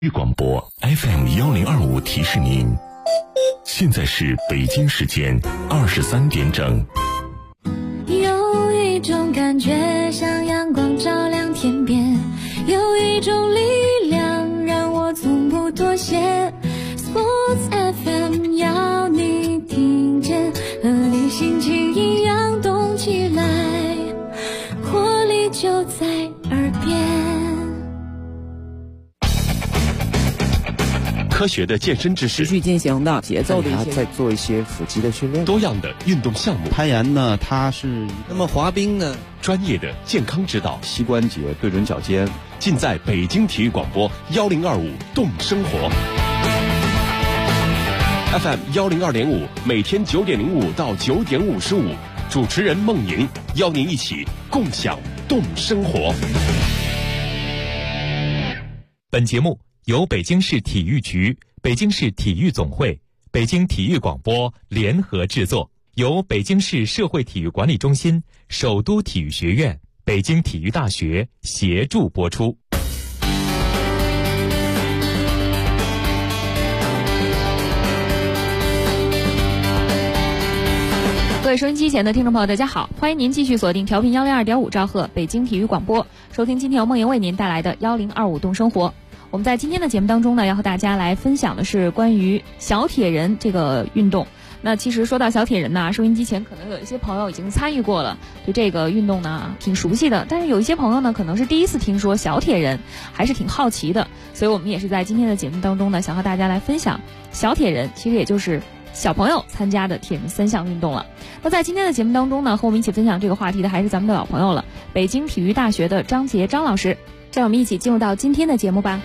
育广播 FM1025提示您，现在是北京时间23点整。 有一种感觉像阳光照亮天边，有一种力量让我从不妥协。 Sports FM 要你听见，和你心情一样动起来，活力就在耳边。 科学的健身知识， 持续进行的节奏的一些， 再做一些腹肌的训练， 多样的运动项目。 攀岩呢，它是那么滑冰呢， 专业的健康指导， 膝关节对准脚尖， 尽在北京体育广播1025动生活 FM 102.5，每天9点05到9点55，主持人孟莹邀您一起共享动生活。 本节目由北京市体育局、北京市体育总会、北京体育广播联合制作，由北京市社会体育管理中心、首都体育学院、北京体育大学协助播出。 各位收音机前的听众朋友，大家好，欢迎您继续锁定调频102.5兆赫北京体育广播，收听今天由梦莹为您带来的1025动生活。我们在今天的节目当中呢，要和大家来分享的是关于小铁人这个运动。那其实说到小铁人呢，收音机前可能有一些朋友已经参与过了，对这个运动呢挺熟悉的，但是有一些朋友呢可能是第一次听说小铁人，还是挺好奇的，所以我们也是在今天的节目当中呢，想和大家来分享小铁人，其实也就是小朋友参加的铁人3项运动了。那在今天的节目当中呢，和我们一起分享这个话题的还是咱们的老朋友了，北京体育大学的张杰张老师。让我们一起进入到今天的节目吧。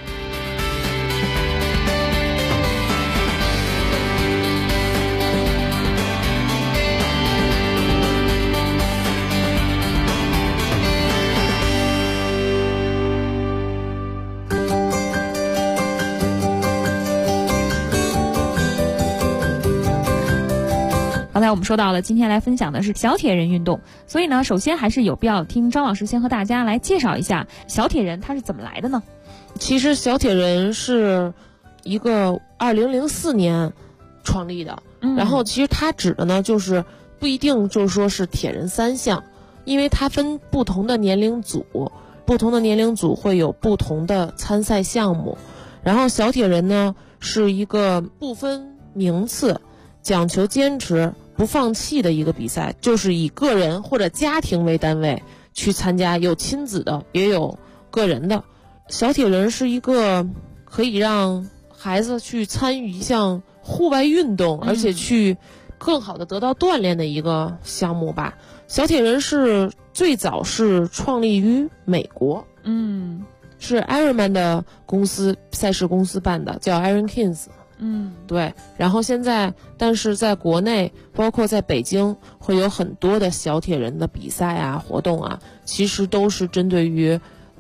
刚才我们说到了，今天来分享的是小铁人运动，所以呢，首先还是有必要听张老师先和大家来介绍一下小铁人它是怎么来的呢？ 其实小铁人是一个2004年创立的，然后其实它指的呢，就是不一定就是说是铁人3项，因为它分不同的年龄组，不同的年龄组会有不同的参赛项目，然后小铁人呢是一个不分名次，讲求坚持不放弃的一个比赛，就是以个人或者家庭为单位去参加，有亲子的也有个人的。小铁人是一个可以让孩子去参与一项户外运动，而且去更好的得到锻炼的一个项目吧。小铁人是最早是创立于美国，是 Ironman 的公司赛事公司办的，叫 Iron Kings。对，然后现在但是在国内包括在北京会有很多的小铁人的比赛啊活动啊，其实都是针对于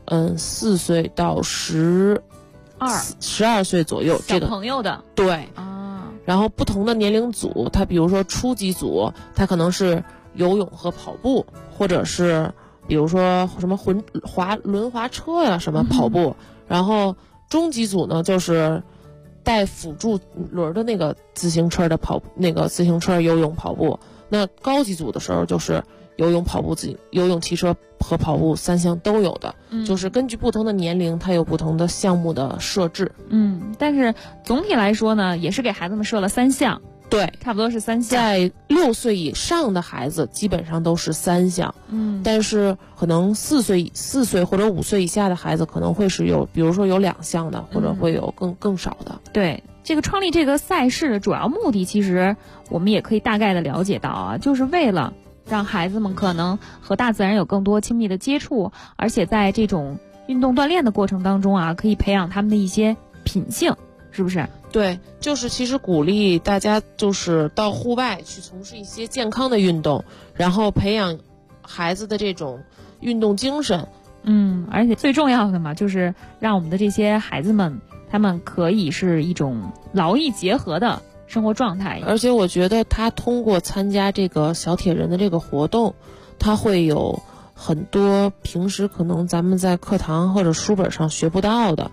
4岁到12岁左右这个小朋友的， 对啊。 然后不同的年龄组，它比如说初级组它可能是游泳和跑步，或者是比如说什么轮滑车呀什么跑步，然后中级组呢就是带辅助轮的那个自行车的那个自行车游泳跑步，那高级组的时候就是游泳跑步游泳骑车和跑步3项都有的，就是根据不同的年龄它有不同的项目的设置。 但是总体来说呢，也是给孩子们设了3项， 对， 差不多是3项。 在6岁以上的孩子基本上都是3项，但是可能4岁或者5岁以下的孩子可能会是比如说有2项的，或者会有更少的。 对，这个创立这个赛事的主要目的，其实我们也可以大概的了解到啊，就是为了让孩子们可能和大自然有更多亲密的接触，而且在这种运动锻炼的过程当中啊，可以培养他们的一些品性，是不是？ 对，就是其实鼓励大家就是到户外去从事一些健康的运动，然后培养孩子的这种运动精神。 而且最重要的嘛，就是让我们的这些孩子们，他们可以是一种劳逸结合的生活状态。 而且我觉得他通过参加这个小铁人的这个活动，他会有很多平时可能咱们在课堂或者书本上学不到的，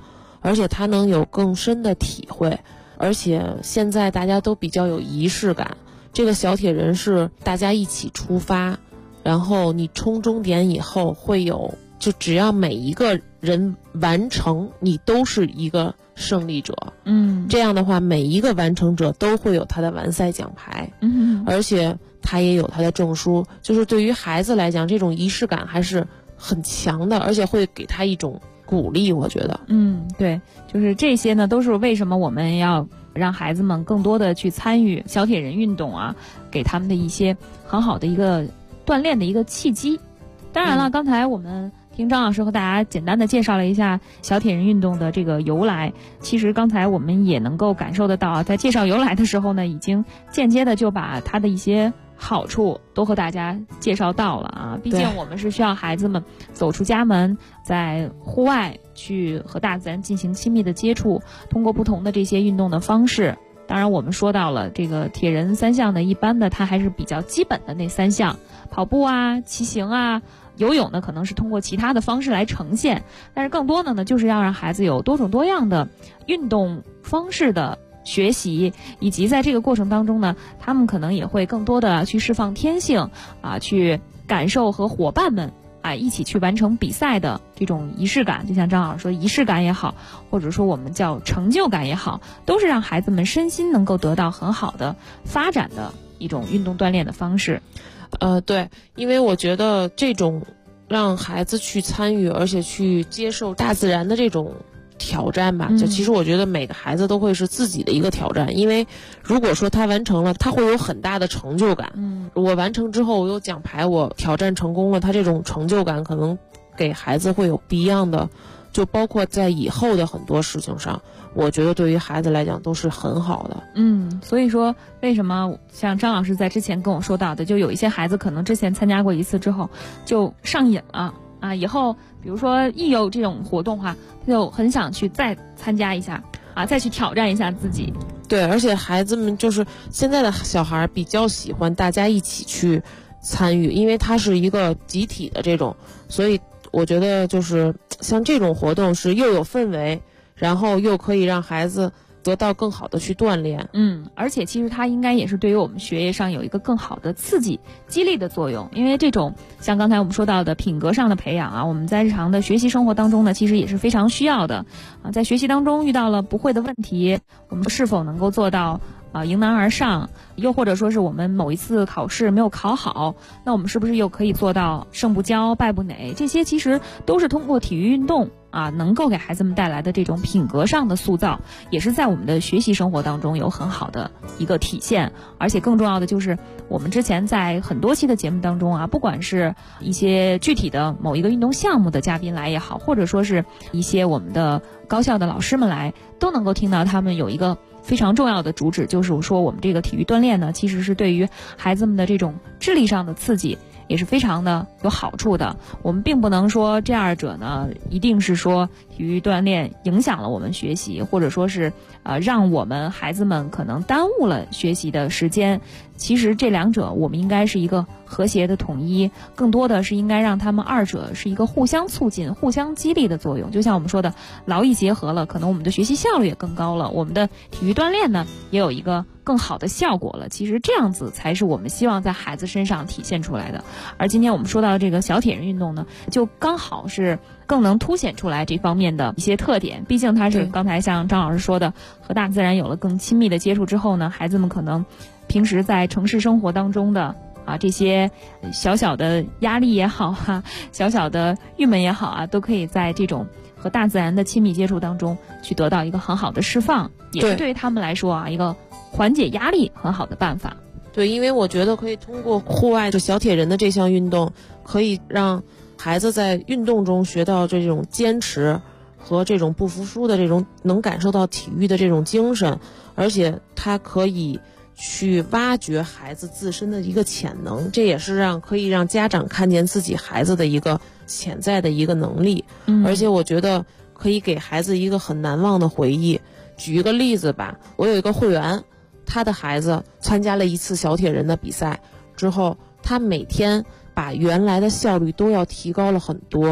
而且他能有更深的体会。而且现在大家都比较有仪式感，这个小铁人是大家一起出发，然后你冲终点以后会有，就只要每一个人完成，你都是一个胜利者。这样的话每一个完成者都会有他的完赛奖牌，而且他也有他的证书。就是对于孩子来讲，这种仪式感还是很强的，而且会给他一种鼓励，我觉得。 对，就是这些呢，都是为什么我们要让孩子们更多的去参与小铁人运动啊，给他们的一些很好的一个锻炼的一个契机。当然了，刚才我们听张老师和大家简单的介绍了一下小铁人运动的这个由来。其实刚才我们也能够感受得到啊，在介绍由来的时候呢，已经间接的就把它的一些好处都和大家介绍到了啊。毕竟我们是需要孩子们走出家门，在户外去和大自然进行亲密的接触，通过不同的这些运动的方式。当然我们说到了这个铁人三项呢，一般的它还是比较基本的那3项，跑步啊、骑行啊、游泳呢可能是通过其他的方式来呈现，但是更多的呢就是要让孩子有多种多样的运动方式的学习，以及在这个过程当中呢，他们可能也会更多的去释放天性啊，去感受和伙伴们啊一起去完成比赛的这种仪式感。就像张老师说，仪式感也好，或者说我们叫成就感也好，都是让孩子们身心能够得到很好的发展的一种运动锻炼的方式。 对，因为我觉得这种让孩子去参与，而且去接受大自然的这种挑战吧，就其实我觉得每个孩子都会是自己的一个挑战。因为如果说他完成了，他会有很大的成就感。我完成之后我有奖牌，我挑战成功了，他这种成就感可能给孩子会有不一样的，就包括在以后的很多事情上，我觉得对于孩子来讲都是很好的。 所以说为什么像张老师在之前跟我说到的，就有一些孩子可能之前参加过一次之后就上瘾了啊，以后比如说一有这种活动的话，他就很想去再参加一下啊，再去挑战一下自己。 对，而且孩子们就是现在的小孩比较喜欢大家一起去参与，因为它是一个集体的这种，所以我觉得就是像这种活动是又有氛围，然后又可以让孩子得到更好的去锻炼。 而且其实它应该也是对于我们学业上有一个更好的刺激激励的作用。因为这种像刚才我们说到的品格上的培养啊，我们在日常的学习生活当中呢，其实也是非常需要的啊。在学习当中遇到了不会的问题，我们是否能够做到迎难而上，又或者说是我们某一次考试没有考好，那我们是不是又可以做到胜不骄败不馁？这些其实都是通过体育运动能够给孩子们带来的这种品格上的塑造，也是在我们的学习生活当中有很好的一个体现。而且更重要的就是我们之前在很多期的节目当中不管是一些具体的某一个运动项目的嘉宾来也好，或者说是一些我们的高校的老师们来，都能够听到他们有一个非常重要的主旨，就是说我们这个体育锻炼呢，其实是对于孩子们的这种智力上的刺激也是非常的有好处的。我们并不能说这二者呢一定是说体育锻炼影响了我们学习，或者说是让我们孩子们可能耽误了学习的时间。其实这两者我们应该是一个和谐的统一，更多的是应该让他们二者是一个互相促进、互相激励的作用。就像我们说的，劳逸结合了，可能我们的学习效率也更高了，我们的体育锻炼呢也有一个更好的效果了。其实这样子才是我们希望在孩子身上体现出来的。而今天我们说到的这个小铁人运动呢，就刚好是更能凸显出来这方面的一些特点。毕竟它是刚才像张老师说的，和大自然有了更亲密的接触之后呢，孩子们可能平时在城市生活当中的这些小小的压力也好小小的郁闷也好都可以在这种和大自然的亲密接触当中去得到一个很好的释放，也是对于他们来说一个缓解压力很好的办法。 对，因为我觉得可以通过户外的小铁人的这项运动，可以让孩子在运动中学到这种坚持和这种不服输的这种能感受到体育的这种精神，而且它可以去挖掘孩子自身的一个潜能，这也是可以让家长看见自己孩子的一个潜在的一个能力。而且我觉得可以给孩子一个很难忘的回忆。举一个例子吧，我有一个会员，他的孩子参加了一次小铁人的比赛之后，他每天把原来的效率都要提高了很多。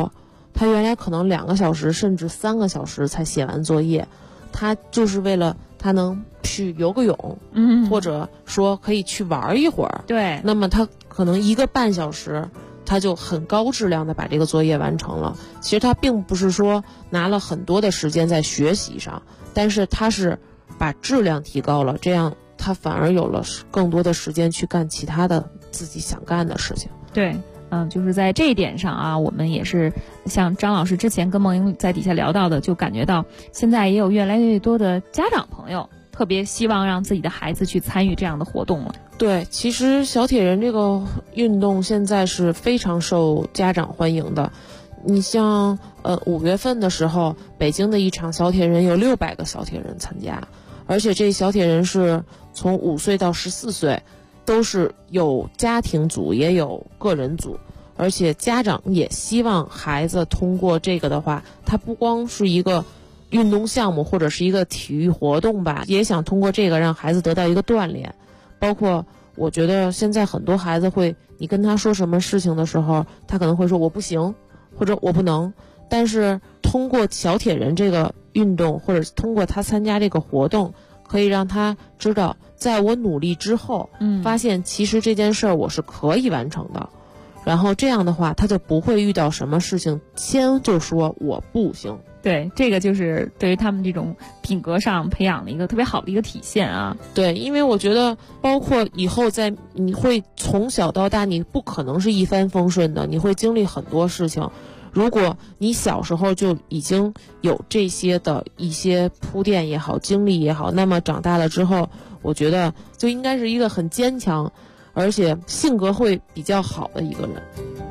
他原来可能2个小时甚至3个小时才写完作业，他就是为了他能去游个泳，或者说可以去玩一会儿。 对， 那么他可能1个半小时，他就很高质量的把这个作业完成了。其实他并不是说拿了很多的时间在学习上，但是他是把质量提高了，这样他反而有了更多的时间去干其他的自己想干的事情。 对，就是在这一点上啊，我们也是像张老师之前跟梦莹在底下聊到的，就感觉到现在也有越来越多的家长朋友特别希望让自己的孩子去参与这样的活动了。 对，其实小铁人这个运动现在是非常受家长欢迎的。你像5月份的时候，北京的一场小铁人有600个小铁人参加，而且这小铁人是从5岁到14岁，都是有家庭组也有个人组，而且家长也希望孩子通过这个的话，它不光是一个运动项目或者是一个体育活动吧，也想通过这个让孩子得到一个锻炼。包括我觉得现在很多孩子会，你跟他说什么事情的时候，他可能会说我不行或者我不能，但是通过小铁人这个运动，或者通过他参加这个活动，可以让他知道在我努力之后，发现其实这件事儿我是可以完成的。然后这样的话他就不会遇到什么事情先就说我不行。 对，这个就是对于他们这种品格上培养的一个特别好的一个体现啊。 对，因为我觉得包括以后你会从小到大，你不可能是一帆风顺的，你会经历很多事情。如果你小时候就已经有这些的一些铺垫也好，经历也好，那么长大了之后，我觉得就应该是一个很坚强，而且性格会比较好的一个人。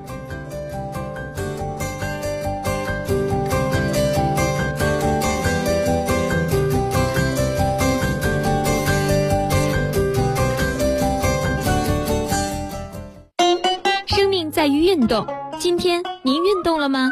生命在于运动，今天您运动了吗？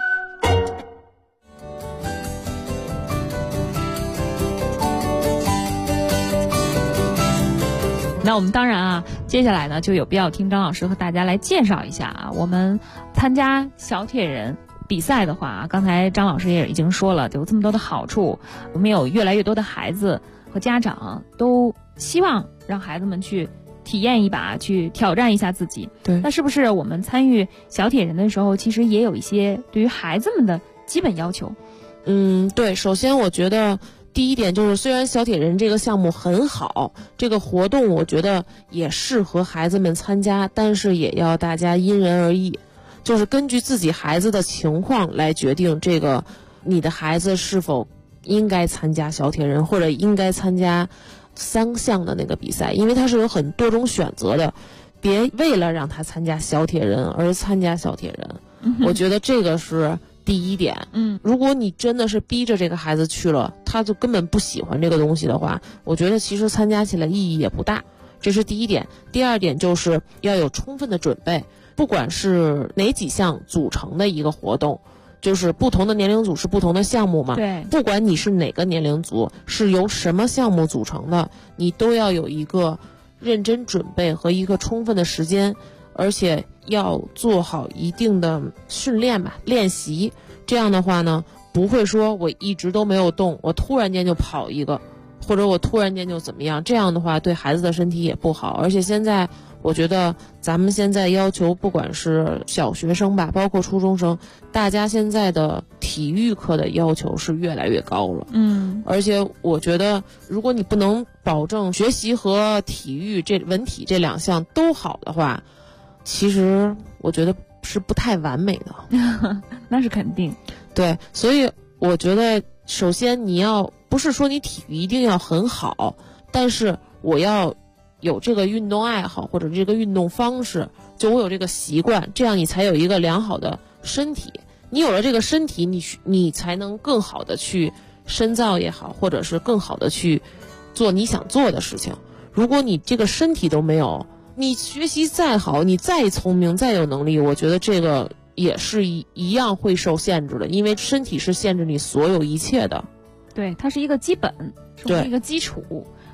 那我们当然啊，接下来呢就有必要听张老师和大家来介绍一下啊，我们参加小铁人比赛的话，刚才张老师也已经说了，有这么多的好处，我们有越来越多的孩子和家长都希望让孩子们去体验一把，去挑战一下自己。 对， 那是不是我们参与小铁人的时候，其实也有一些对于孩子们的基本要求？ 对，首先我觉得第一点就是，虽然小铁人这个项目很好，这个活动我觉得也适合孩子们参加，但是也要大家因人而异，就是根据自己孩子的情况来决定这个你的孩子是否应该参加小铁人，或者应该参加3项的那个比赛，因为它是有很多种选择的，别为了让他参加小铁人而参加小铁人。我觉得这个是第一点。如果你真的是逼着这个孩子去了，他就根本不喜欢这个东西的话，我觉得其实参加起来意义也不大。这是第一点。第二点就是要有充分的准备，不管是哪几项组成的一个活动，就是不同的年龄组是不同的项目嘛。 对， 不管你是哪个年龄组，是由什么项目组成的，你都要有一个认真准备和一个充分的时间，而且要做好一定的训练吧，练习。这样的话呢，不会说我一直都没有动，我突然间就跑一个，或者我突然间就怎么样，这样的话对孩子的身体也不好。而且现在我觉得咱们现在要求不管是小学生吧，包括初中生，大家现在的体育课的要求是越来越高了。而且我觉得如果你不能保证学习和体育文体这2项都好的话，其实我觉得是不太完美的。 那是肯定。 对，所以我觉得首先你要不是说你体育一定要很好，但是我要有这个运动爱好或者这个运动方式，就我有这个习惯，这样你才有一个良好的身体。你有了这个身体，你才能更好的去深造也好，或者是更好的去做你想做的事情。如果你这个身体都没有，你学习再好，你再聪明再有能力，我觉得这个也是一样会受限制的，因为身体是限制你所有一切的。 对，它是一个基本，是一个基础。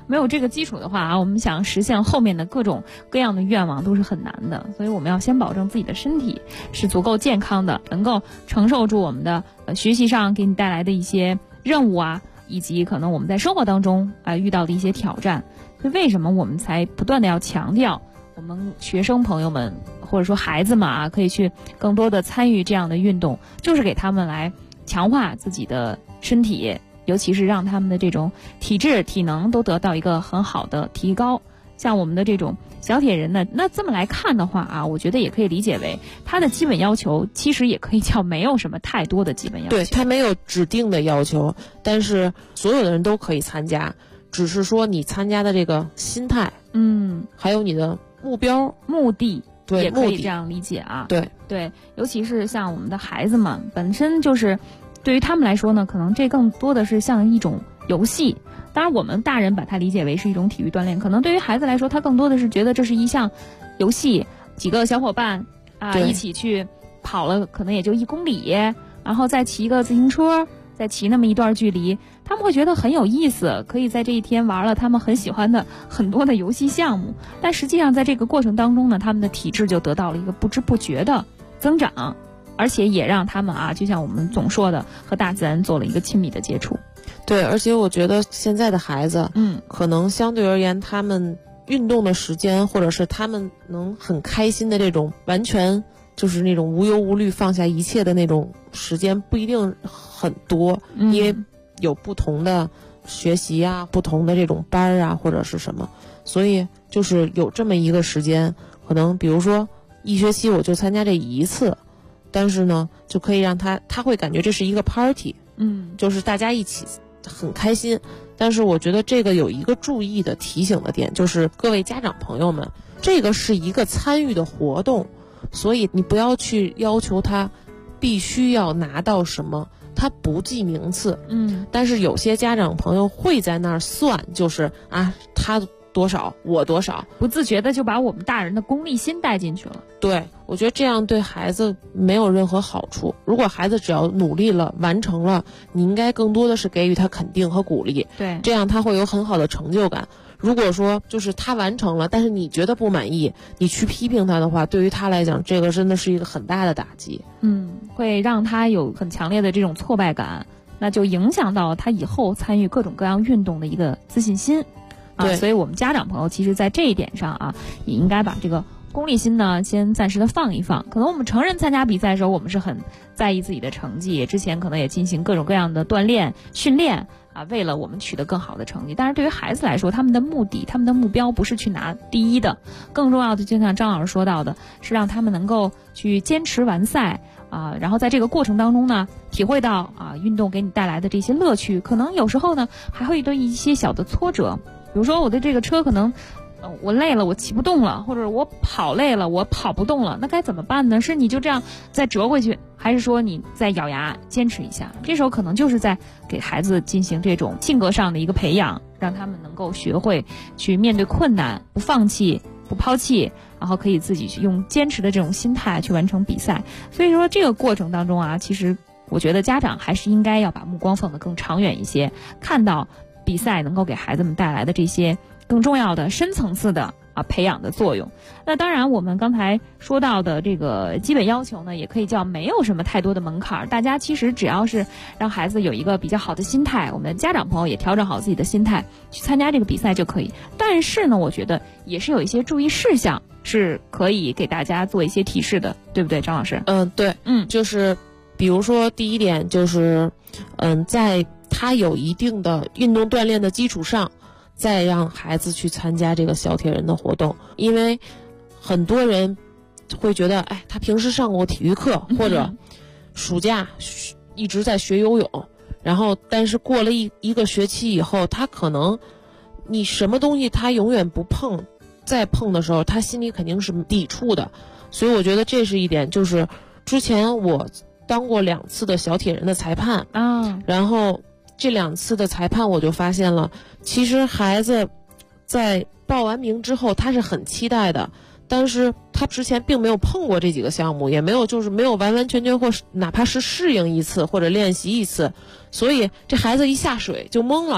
没有这个基础的话啊，我们想实现后面的各种各样的愿望都是很难的。所以我们要先保证自己的身体是足够健康的，能够承受住我们的学习上给你带来的一些任务啊，以及可能我们在生活当中遇到的一些挑战。所以为什么我们才不断的要强调我们学生朋友们或者说孩子们啊，可以去更多的参与这样的运动，就是给他们来强化自己的身体，尤其是让他们的这种体质体能都得到一个很好的提高。像我们的这种小铁人呢，那这么来看的话啊，我觉得也可以理解为他的基本要求其实也可以叫没有什么太多的基本要求。 对，他没有指定的要求，但是所有的人都可以参加，只是说你参加的这个心态，还有你的目标目的， 对， 也可以这样理解啊。 对， 尤其是像我们的孩子们本身就是对于他们来说呢，可能这更多的是像一种游戏。当然我们大人把它理解为是一种体育锻炼，可能对于孩子来说，他更多的是觉得这是一项游戏，几个小伙伴一起去跑了可能也就1公里，然后再骑一个自行车，再骑那么一段距离，他们会觉得很有意思，可以在这一天玩了他们很喜欢的很多的游戏项目。但实际上在这个过程当中呢，他们的体质就得到了一个不知不觉的增长，而且也让他们就像我们总说的，和大自然做了一个亲密的接触。 对，而且我觉得现在的孩子，可能相对而言，他们运动的时间，或者是他们能很开心的这种完全就是那种无忧无虑放下一切的那种时间不一定很多，因为有不同的学习啊，不同的这种班啊或者是什么，所以就是有这么一个时间，可能比如说1学期我就参加这一次，但是呢就可以让他会感觉这是一个 party，就是大家一起很开心。但是我觉得这个有一个注意的提醒的点，就是各位家长朋友们，这个是一个参与的活动，所以你不要去要求他必须要拿到什么，他不记名次，但是有些家长朋友会在那儿算，就是他多少我多少， 不自觉的就把我们大人的功利心带进去了。 对，我觉得这样对孩子没有任何好处。如果孩子只要努力了完成了，你应该更多的是给予他肯定和鼓励， 对， 这样他会有很好的成就感。如果说就是他完成了，但是你觉得不满意，你去批评他的话，对于他来讲，这个真的是一个很大的打击。 会让他有很强烈的这种挫败感，那就影响到他以后参与各种各样运动的一个自信心。 对， 所以我们家长朋友其实在这一点上也应该把这个功利心呢先暂时的放一放。可能我们成人参加比赛的时候，我们是很在意自己的成绩，之前可能也进行各种各样的锻炼训练为了我们取得更好的成绩。但是对于孩子来说，他们的目的他们的目标不是去拿第一的，更重要的就像张老师说到的，是让他们能够去坚持完赛然后在这个过程当中呢，体会到运动给你带来的这些乐趣。可能有时候呢还会遇到一些小的挫折，比如说我的这个车可能我累了，我骑不动了，或者我跑累了，我跑不动了，那该怎么办呢？是你就这样再折回去，还是说你再咬牙坚持一下？这时候可能就是在给孩子进行这种性格上的一个培养，让他们能够学会去面对困难，不放弃不抛弃，然后可以自己去用坚持的这种心态去完成比赛。所以说这个过程当中其实我觉得家长还是应该要把目光放得更长远一些，看到比赛能够给孩子们带来的这些更重要的深层次的培养的作用。那当然我们刚才说到的这个基本要求呢，也可以叫没有什么太多的门槛，大家其实只要是让孩子有一个比较好的心态，我们的家长朋友也调整好自己的心态去参加这个比赛就可以。但是呢，我觉得也是有一些注意事项是可以给大家做一些提示的，对不对，张老师？ 对，就是比如说第一点就是在他有一定的运动锻炼的基础上，再让孩子去参加这个小铁人的活动。因为很多人会觉得他平时上过体育课，或者暑假一直在学游泳，然后但是过了一个学期以后，他可能你什么东西他永远不碰，再碰的时候他心里肯定是抵触的。所以我觉得这是一点，就是之前我当过2次的小铁人的裁判然后这2次的裁判我就发现了，其实孩子在报完名之后他是很期待的，但是他之前并没有碰过这几个项目，也没有就是没有完完全全或哪怕是适应一次或者练习一次，所以这孩子一下水就懵了，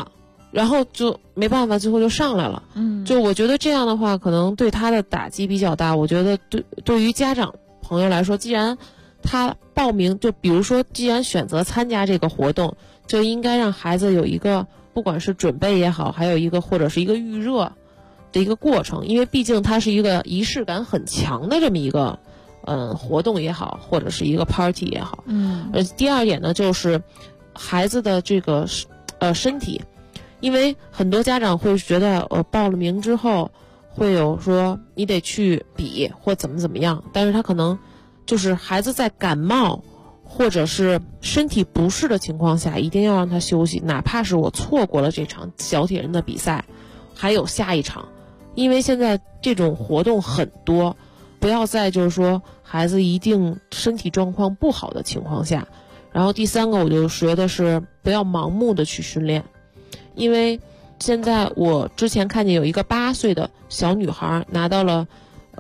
然后就没办法，最后就上来了。就我觉得这样的话，可能对他的打击比较大。我觉得对于家长朋友来说，既然他报名，就比如说既然选择参加这个活动，就应该让孩子有一个不管是准备也好，还有一个或者是一个预热的一个过程，因为毕竟它是一个仪式感很强的这么一个活动也好，或者是一个 party 也好。第二点呢，就是孩子的这个身体，因为很多家长会觉得报了名之后会有说你得去比或怎么样，但是他可能就是孩子在感冒或者是身体不适的情况下，一定要让他休息，哪怕是我错过了这场小铁人的比赛，还有下一场。因为现在这种活动很多，不要在就是说孩子一定身体状况不好的情况下。然后第三个我就觉得是不要盲目的去训练，因为现在我之前看见有一个8岁的小女孩拿到了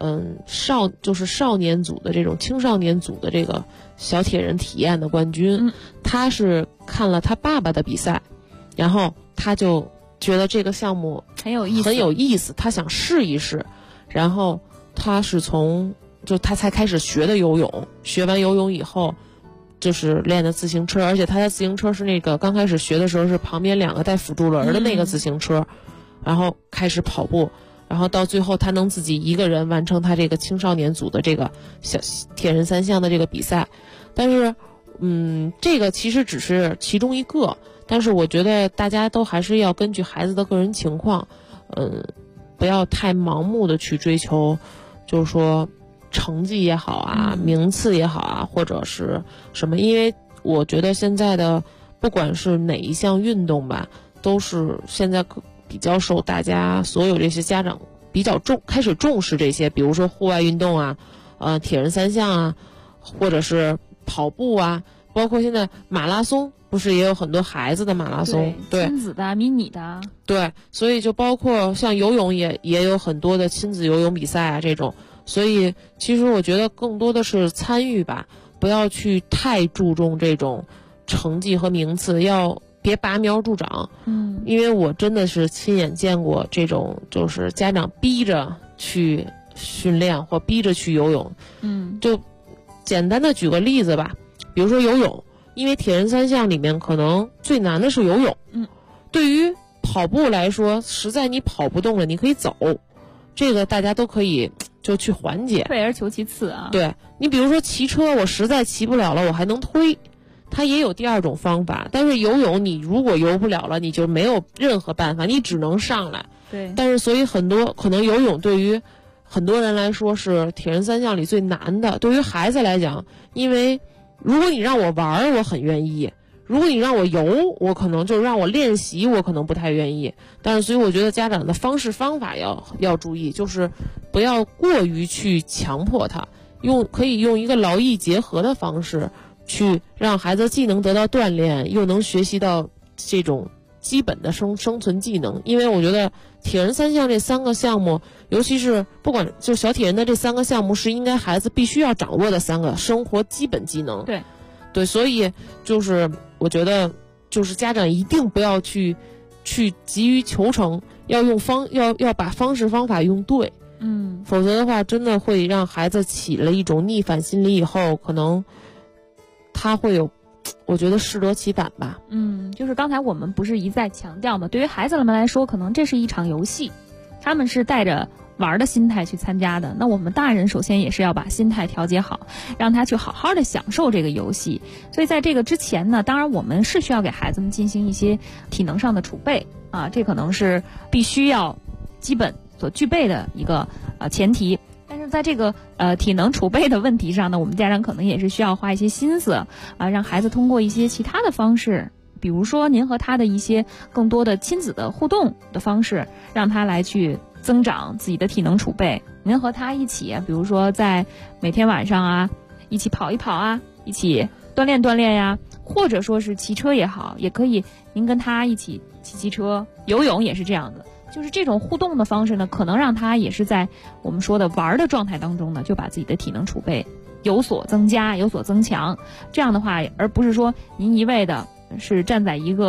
少年组的这种青少年组的这个小铁人体验的冠军。她是看了她爸爸的比赛，然后她就觉得这个项目很有意思， 她想试一试，然后她是她才开始学的游泳，学完游泳以后就是练的自行车，而且她的自行车是那个刚开始学的时候是旁边2个带辅助轮的那个自行车，然后开始跑步，然后到最后他能自己一个人完成他这个青少年组的这个小铁人3项的这个比赛。但是这个其实只是其中一个，但是我觉得大家都还是要根据孩子的个人情况不要太盲目的去追求，就是说成绩也好啊，名次也好啊，或者是什么。因为我觉得现在的不管是哪一项运动吧，都是现在比较受大家所有这些家长比较开始重视这些，比如说户外运动啊，铁人3项啊，或者是跑步啊，包括现在马拉松不是也有很多孩子的马拉松，对， 亲子的、迷你的， 对，所以就包括像游泳也有很多的亲子游泳比赛啊这种。所以其实我觉得更多的是参与吧，不要去太注重这种成绩和名次，要别拔苗助长。因为我真的是亲眼见过这种就是家长逼着去训练或逼着去游泳。就简单的举个例子吧，比如说游泳，因为铁人3项里面可能最难的是游泳。对于跑步来说，实在你跑不动了，你可以走，这个大家都可以就去缓解， 退而求其次啊。 对，你比如说骑车，我实在骑不了了，我还能推，它也有第二种方法。但是游泳，你如果游不了了，你就没有任何办法，你只能上来。 对。 但是所以可能游泳对于很多人来说是铁人3项里最难的。对于孩子来讲，因为如果你让我玩，我很愿意；如果你让我游，我可能就让我练习，我可能不太愿意。但是所以我觉得家长的方法要注意，就是不要过于去强迫他，可以用一个劳逸结合的方式去让孩子既能得到锻炼，又能学习到这种基本的生存技能。因为我觉得铁人3项这3个项目，尤其是不管就小铁人的这3个项目，是应该孩子必须要掌握的3个生活基本技能。对，所以就是我觉得就是家长一定不要去急于求成，要把方式方法用对。否则的话真的会让孩子起了一种逆反心理，以后可能他会有，我觉得适得其反吧。 就是刚才我们不是一再强调吗？对于孩子们来说，可能这是一场游戏，他们是带着玩的心态去参加的。那我们大人首先也是要把心态调节好，让他去好好的享受这个游戏。所以在这个之前呢，当然我们是需要给孩子们进行一些体能上的储备啊，这可能是必须要基本所具备的一个前提。但是在这个体能储备的问题上呢，我们家长可能也是需要花一些心思啊，让孩子通过一些其他的方式，比如说您和他的一些更多的亲子的互动的方式，让他来去增长自己的体能储备。您和他一起，比如说在每天晚上啊，一起跑一跑啊，一起锻炼锻炼呀，或者说是骑车也好，也可以您跟他一起骑车，游泳也是这样的。就是这种互动的方式呢，可能让他也是在我们说的玩的状态当中呢，就把自己的体能储备有所增加，有所增强。这样的话，而不是说您一味的是站在一个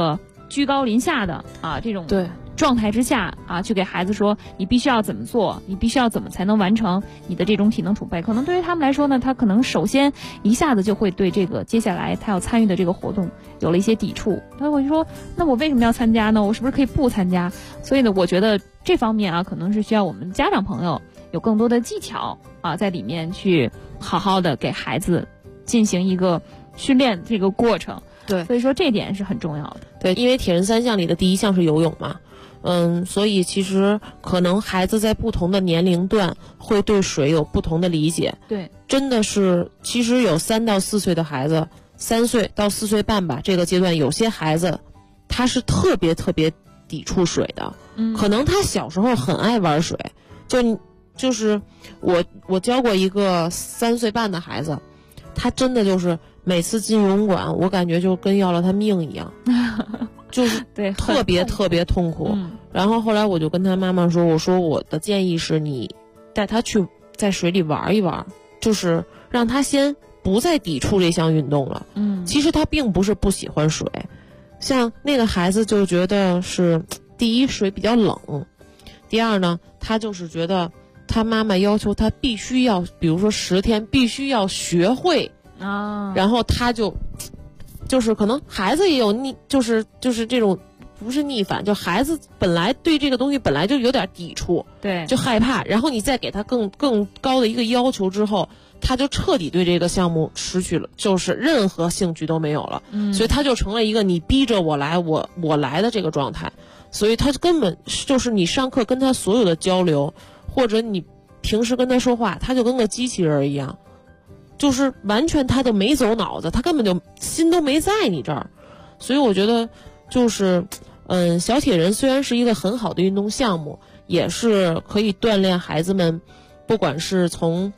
居高临下的啊这种对状态之下啊，去给孩子说你必须要怎么做，你必须要怎么才能完成你的这种体能储备，可能对于他们来说呢，他可能首先一下子就会对这个接下来他要参与的这个活动有了一些抵触，他会说那我为什么要参加呢？我是不是可以不参加？所以呢，我觉得这方面啊，可能是需要我们家长朋友有更多的技巧啊，在里面去好好的给孩子进行一个训练这个过程。 对， 所以说这点是很重要的。 对，因为铁人三项里的第一项是游泳嘛。所以其实可能孩子在不同的年龄段会对水有不同的理解。 对， 真的是，其实有3到4岁的孩子，3岁到4岁半吧，这个阶段有些孩子他是特别特别抵触水的。可能他小时候很爱玩水，就是我教过一个3岁半的孩子，他真的就是每次进游泳馆，我感觉就跟要了他命一样。就是对， 特别特别痛苦。然后后来我就跟他妈妈说，我说我的建议是你带他去在水里玩一玩，就是让他先不再抵触这项运动了。其实他并不是不喜欢水，像那个孩子就觉得是第一水比较冷，第二呢他就是觉得他妈妈要求他必须要，比如说10天必须要学会啊，然后他就是可能孩子也有就是这种不是逆反，就孩子本来对这个东西本来就有点抵触， 对， 就害怕，然后你再给他更高的一个要求之后，他就彻底对这个项目失去了，就是任何兴趣都没有了。所以他就成了一个你逼着我来，我来的这个状态。所以他根本就是你上课跟他所有的交流，或者你平时跟他说话，他就跟个机器人一样。就是完全他就没走脑子，他根本就心都没在你这儿。所以我觉得就是小铁人虽然是一个很好的运动项目，也是可以锻炼孩子们，不管是从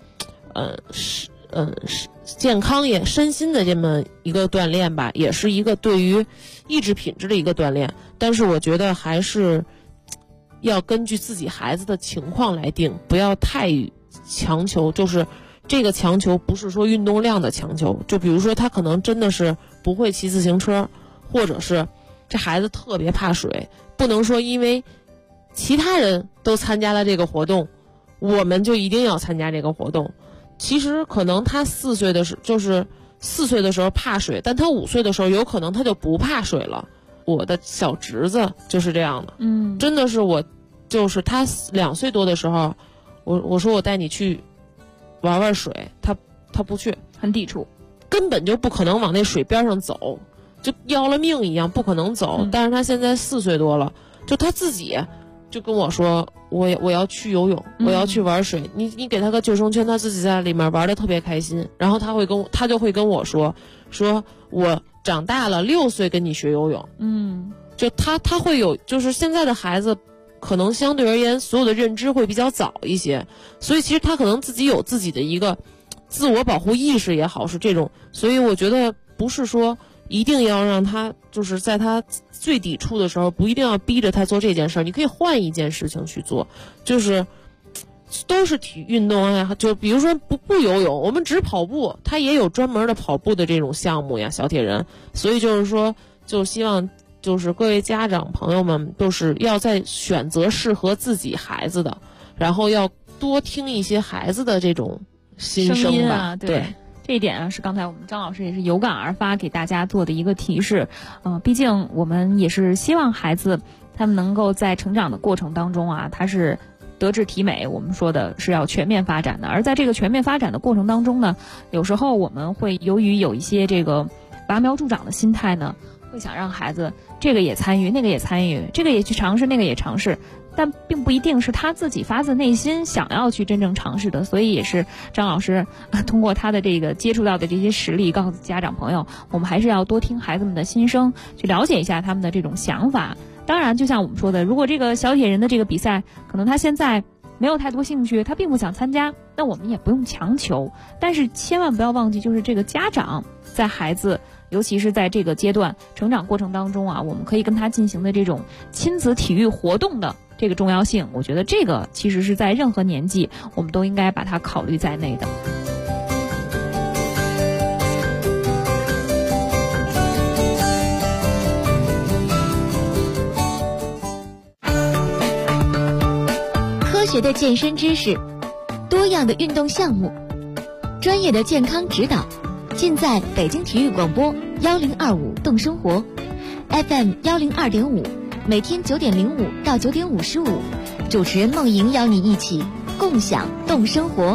健康也身心的这么一个锻炼吧，也是一个对于意志品质的一个锻炼。但是我觉得还是要根据自己孩子的情况来定，不要太强求，就是这个强求不是说运动量的强求，就比如说他可能真的是不会骑自行车，或者是这孩子特别怕水，不能说因为其他人都参加了这个活动，我们就一定要参加这个活动。其实可能他4岁的时候，就是4岁的时候怕水，但他5岁的时候有可能他就不怕水了。我的小侄子就是这样的，真的是就是他2岁多的时候，我说我带你去玩玩水，他不去， 很抵触， 根本就不可能往那水边上走，就要了命一样不可能走。但是他现在4岁多了，就他自己就跟我说，我要去游泳，我要去玩水。你给他个救生圈，他自己在里面玩得特别开心。然后他就会跟我说我长大了6岁跟你学游泳。就他会有，就是现在的孩子可能相对而言所有的认知会比较早一些，所以其实他可能自己有自己的一个自我保护意识也好，是这种。所以我觉得不是说一定要让他就是在他最抵触的时候不一定要逼着他做这件事儿，你可以换一件事情去做，就是都是体育运动爱好，就比如说不游泳，我们只跑步，他也有专门的跑步的这种项目呀，小铁人。所以就是说，就希望就是各位家长朋友们都是要在选择适合自己孩子的，然后要多听一些孩子的这种心声吧。 啊，对。这一点啊，是刚才我们张老师也是有感而发给大家做的一个提示。毕竟我们也是希望孩子他们能够在成长的过程当中啊，他是德智体美，我们说的是要全面发展的。而在这个全面发展的过程当中呢，有时候我们会由于有一些这个拔苗助长的心态呢，会想让孩子这个也参与，那个也参与，这个也去尝试，那个也尝试，但并不一定是他自己发自内心想要去真正尝试的。所以也是张老师通过他的这个接触到的这些实例，告诉家长朋友，我们还是要多听孩子们的心声，去了解一下他们的这种想法。当然就像我们说的，如果这个小铁人的这个比赛可能他现在没有太多兴趣，他并不想参加，那我们也不用强求。但是千万不要忘记，就是这个家长在孩子尤其是在这个阶段成长过程当中啊，我们可以跟他进行的这种亲子体育活动的这个重要性，我觉得这个其实是在任何年纪我们都应该把它考虑在内的。 学的健身知识，多样的运动项目，专业的健康指导，尽在北京体育广播1025动生活 FM 102.5，每天9点05到9点55，主持人梦莹邀你一起共享动生活。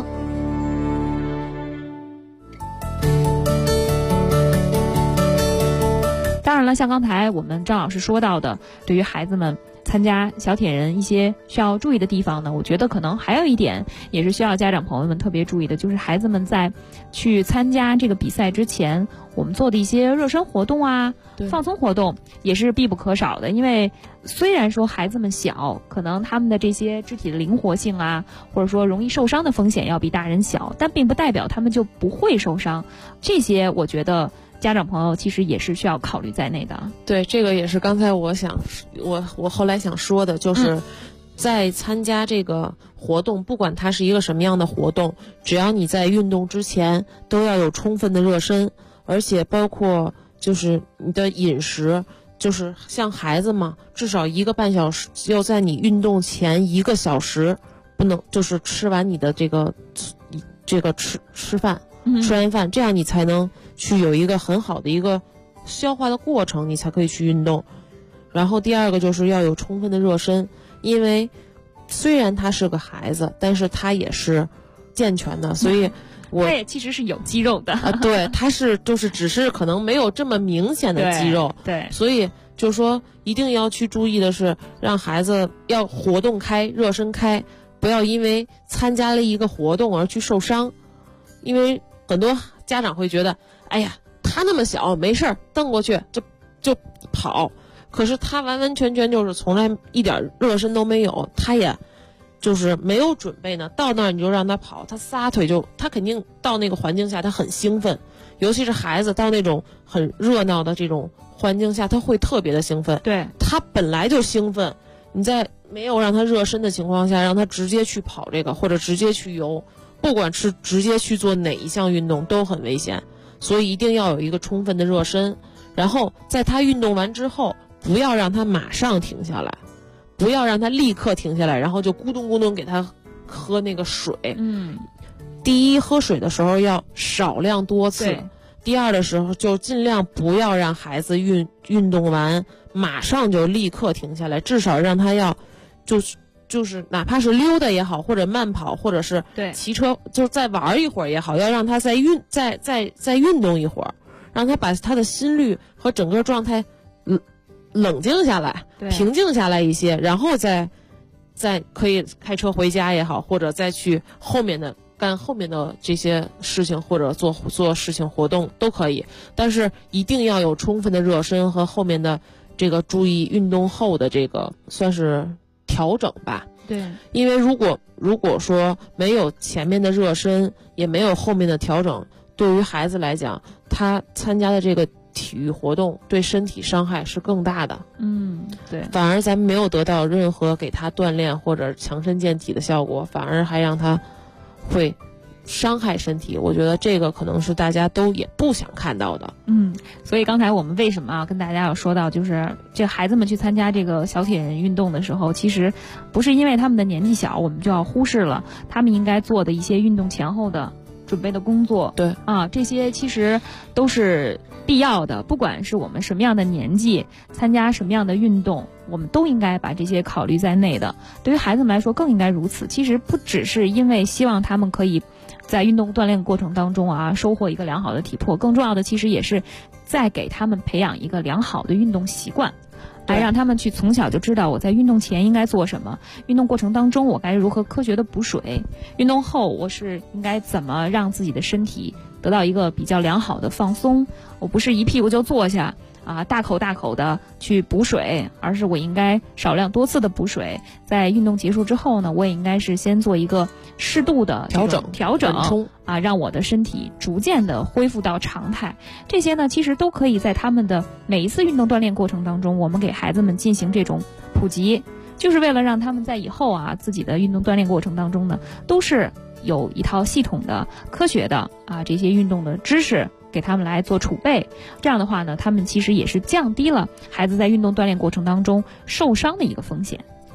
当然了，像刚才我们张老师说到的，对于孩子们参加小铁人一些需要注意的地方呢，我觉得可能还有一点也是需要家长朋友们特别注意的，就是孩子们在去参加这个比赛之前，我们做的一些热身活动啊、放松活动也是必不可少的。因为虽然说孩子们小，可能他们的这些肢体的灵活性啊，或者说容易受伤的风险要比大人小，但并不代表他们就不会受伤。这些我觉得家长朋友其实也是需要考虑在内的。 对，这个也是刚才我后来想说的，就是在参加这个活动，不管它是一个什么样的活动，只要你在运动之前都要有充分的热身，而且包括就是你的饮食，就是像孩子嘛，至少1个半小时，要在你运动前1个小时不能就是吃完你的这个吃饭。吃完饭，这样你才能去有一个很好的一个消化的过程，你才可以去运动。然后第二个就是要有充分的热身，因为虽然他是个孩子，但是他也是健全的，所以他也其实是有肌肉的啊，对，他是就是只是可能没有这么明显的肌肉， 对， 所以就是说一定要去注意的是，让孩子要活动开、热身开，不要因为参加了一个活动而去受伤，因为很多家长会觉得，哎呀，他那么小，没事儿，蹬过去就跑。可是他完完全全就是从来一点热身都没有，他也就是没有准备呢。到那儿你就让他跑，他撒腿他肯定到那个环境下他很兴奋，尤其是孩子到那种很热闹的这种环境下，他会特别的兴奋。 对， 他本来就兴奋，你在没有让他热身的情况下，让他直接去跑这个或者直接去游。不管是直接去做哪一项运动都很危险，所以一定要有一个充分的热身。然后在他运动完之后，不要让他马上停下来，不要让他立刻停下来，然后就咕咚咕咚给他喝那个水。第一，喝水的时候要少量多次。第二的时候就尽量不要让孩子运动完马上就立刻停下来，至少让他要就是哪怕是溜达也好，或者慢跑，或者是骑车，就是再玩一会儿也好，要让他再运动一会儿，让他把他的心率和整个状态冷静下来，平静下来一些，然后再可以开车回家也好，或者再去干后面的这些事情，或者做事情活动都可以，但是一定要有充分的热身和后面的这个注意运动后的这个算是调整吧。 对， 因为如果说没有前面的热身，也没有后面的调整，对于孩子来讲，他参加的这个体育活动对身体伤害是更大的。 对， 反而咱们没有得到任何给他锻炼或者强身健体的效果，反而还让他会伤害身体。我觉得这个可能是大家都也不想看到的。 所以刚才我们为什么要跟大家要说到，就是这孩子们去参加这个小铁人运动的时候，其实不是因为他们的年纪小，我们就要忽视了他们应该做的一些运动前后的准备的工作。 对啊，这些其实都是必要的，不管是我们什么样的年纪参加什么样的运动，我们都应该把这些考虑在内的。对于孩子们来说更应该如此。其实不只是因为希望他们可以在运动锻炼过程当中收获一个良好的体魄，更重要的其实也是在给他们培养一个良好的运动习惯，来让他们去从小就知道我在运动前应该做什么，运动过程当中我该如何科学的补水，运动后我是应该怎么让自己的身体得到一个比较良好的放松。我不是一屁股就坐下大口大口的去补水，而是我应该少量多次的补水。在运动结束之后呢，我也应该是先做一个适度的调整让我的身体逐渐的恢复到常态。这些呢，其实都可以在他们的每一次运动锻炼过程当中，我们给孩子们进行这种普及，就是为了让他们在以后自己的运动锻炼过程当中呢，都是有一套系统的、科学的这些运动的知识给他们来做储备。这样的话呢，他们其实也是降低了孩子在运动锻炼过程当中受伤的一个风险。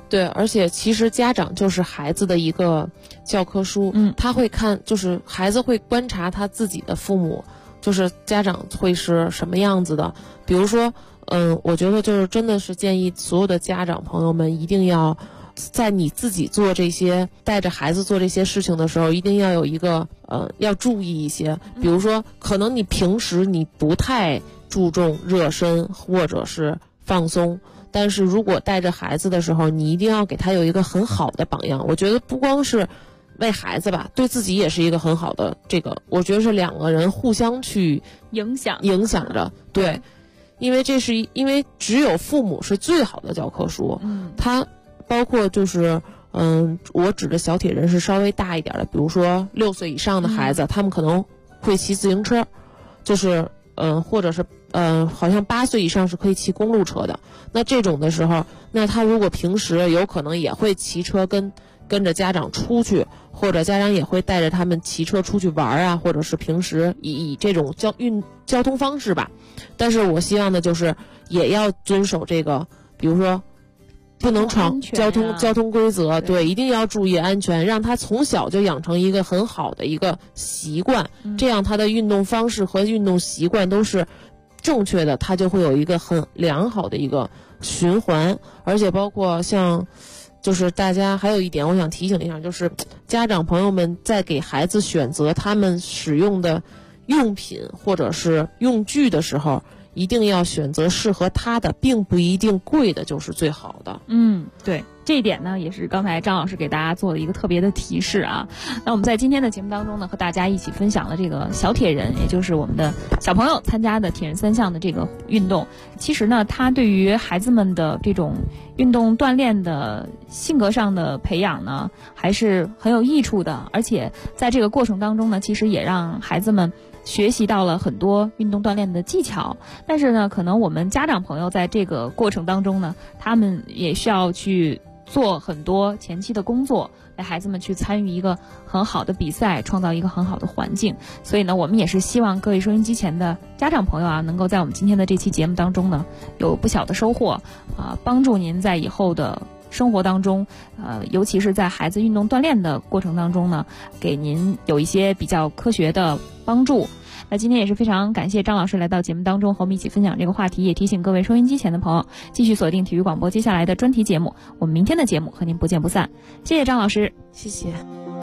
对，而且其实家长就是孩子的一个教科书，他会看，就是孩子会观察他自己的父母，就是家长会是什么样子的。比如说，我觉得就是真的是建议所有的家长朋友们一定要在你自己做这些带着孩子做这些事情的时候，一定要有一个要注意一些。比如说，可能你平时你不太注重热身或者是放松，但是如果带着孩子的时候，你一定要给他有一个很好的榜样。我觉得不光是为孩子吧，对自己也是一个很好的这个，我觉得是两个人互相去影响着。对，因为只有父母是最好的教科书。他包括就是我指的小铁人是稍微大一点的，比如说6岁以上的孩子，他们可能会骑自行车，就是或者是好像8岁以上是可以骑公路车的。那这种的时候，那他如果平时有可能也会骑车跟着家长出去，或者家长也会带着他们骑车出去玩啊，或者是平时以这种交通方式吧。但是我希望的就是也要遵守这个，比如说不能闯交通规则，对，一定要注意安全，让他从小就养成一个很好的一个习惯，这样他的运动方式和运动习惯都是正确的，他就会有一个很良好的一个循环。而且包括像就是大家还有一点我想提醒一下，就是家长朋友们在给孩子选择他们使用的用品或者是用具的时候，一定要选择适合他的，并不一定贵的就是最好的。 对，这一点呢也是刚才张老师给大家做了一个特别的提示啊。那我们在今天的节目当中呢，和大家一起分享了这个小铁人，也就是我们的小朋友参加的铁人3项的这个运动。其实呢，它对于孩子们的这种运动锻炼的性格上的培养呢，还是很有益处的。而且在这个过程当中呢，其实也让孩子们学习到了很多运动锻炼的技巧。但是呢，可能我们家长朋友在这个过程当中呢，他们也需要去做很多前期的工作，带孩子们去参与一个很好的比赛，创造一个很好的环境。所以呢，我们也是希望各位收音机前的家长朋友啊，能够在我们今天的这期节目当中呢，有不小的收获帮助您在以后的生活当中尤其是在孩子运动锻炼的过程当中呢，给您有一些比较科学的帮助。那今天也是非常感谢张老师来到节目当中和我们一起分享这个话题，也提醒各位收音机前的朋友继续锁定体育广播接下来的专题节目，我们明天的节目和您不见不散。谢谢张老师。 谢谢。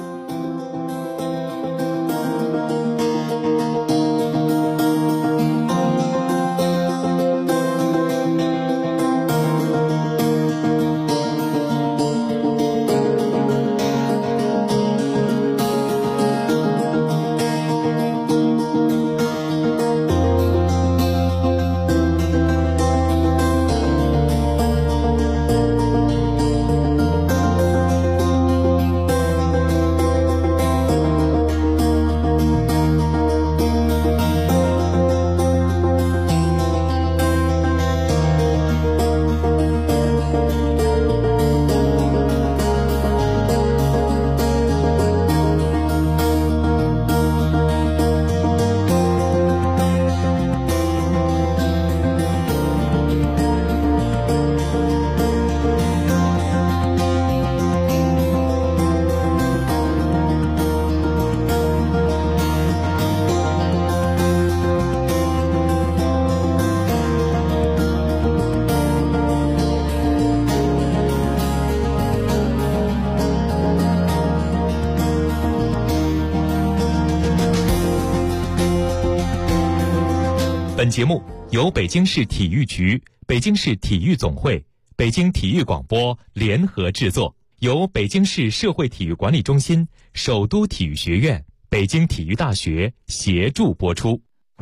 本节目由北京市体育局、北京市体育总会、北京体育广播联合制作，由北京市社会体育管理中心、首都体育学院、北京体育大学协助播出。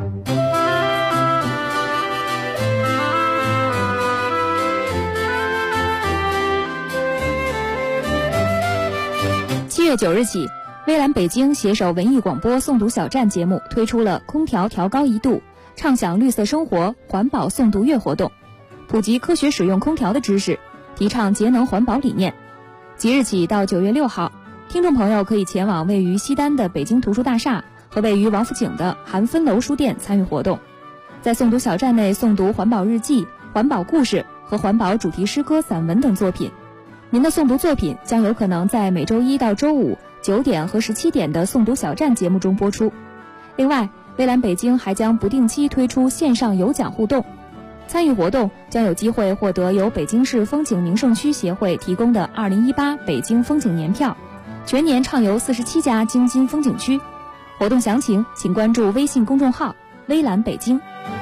7月9日起，微蓝北京携手文艺广播诵读小站节目推出了空调调高1度，畅享绿色生活环保诵读月活动，普及科学使用空调的知识，提倡节能环保理念。即日起到9月6号，听众朋友可以前往位于西单的北京图书大厦和位于王府井的韩芬楼书店参与活动，在诵读小站内诵读环保日记、环保故事和环保主题诗歌、散文等作品， 您的诵读作品将有可能在每周一到周五9点和17点的诵读小站节目中播出。另外，蔚蓝北京还将不定期推出线上有奖互动，参与活动将有机会获得由北京市风景名胜区协会提供的2018北京风景年票，全年畅游47家京津风景区。活动详情请关注微信公众号蔚蓝北京。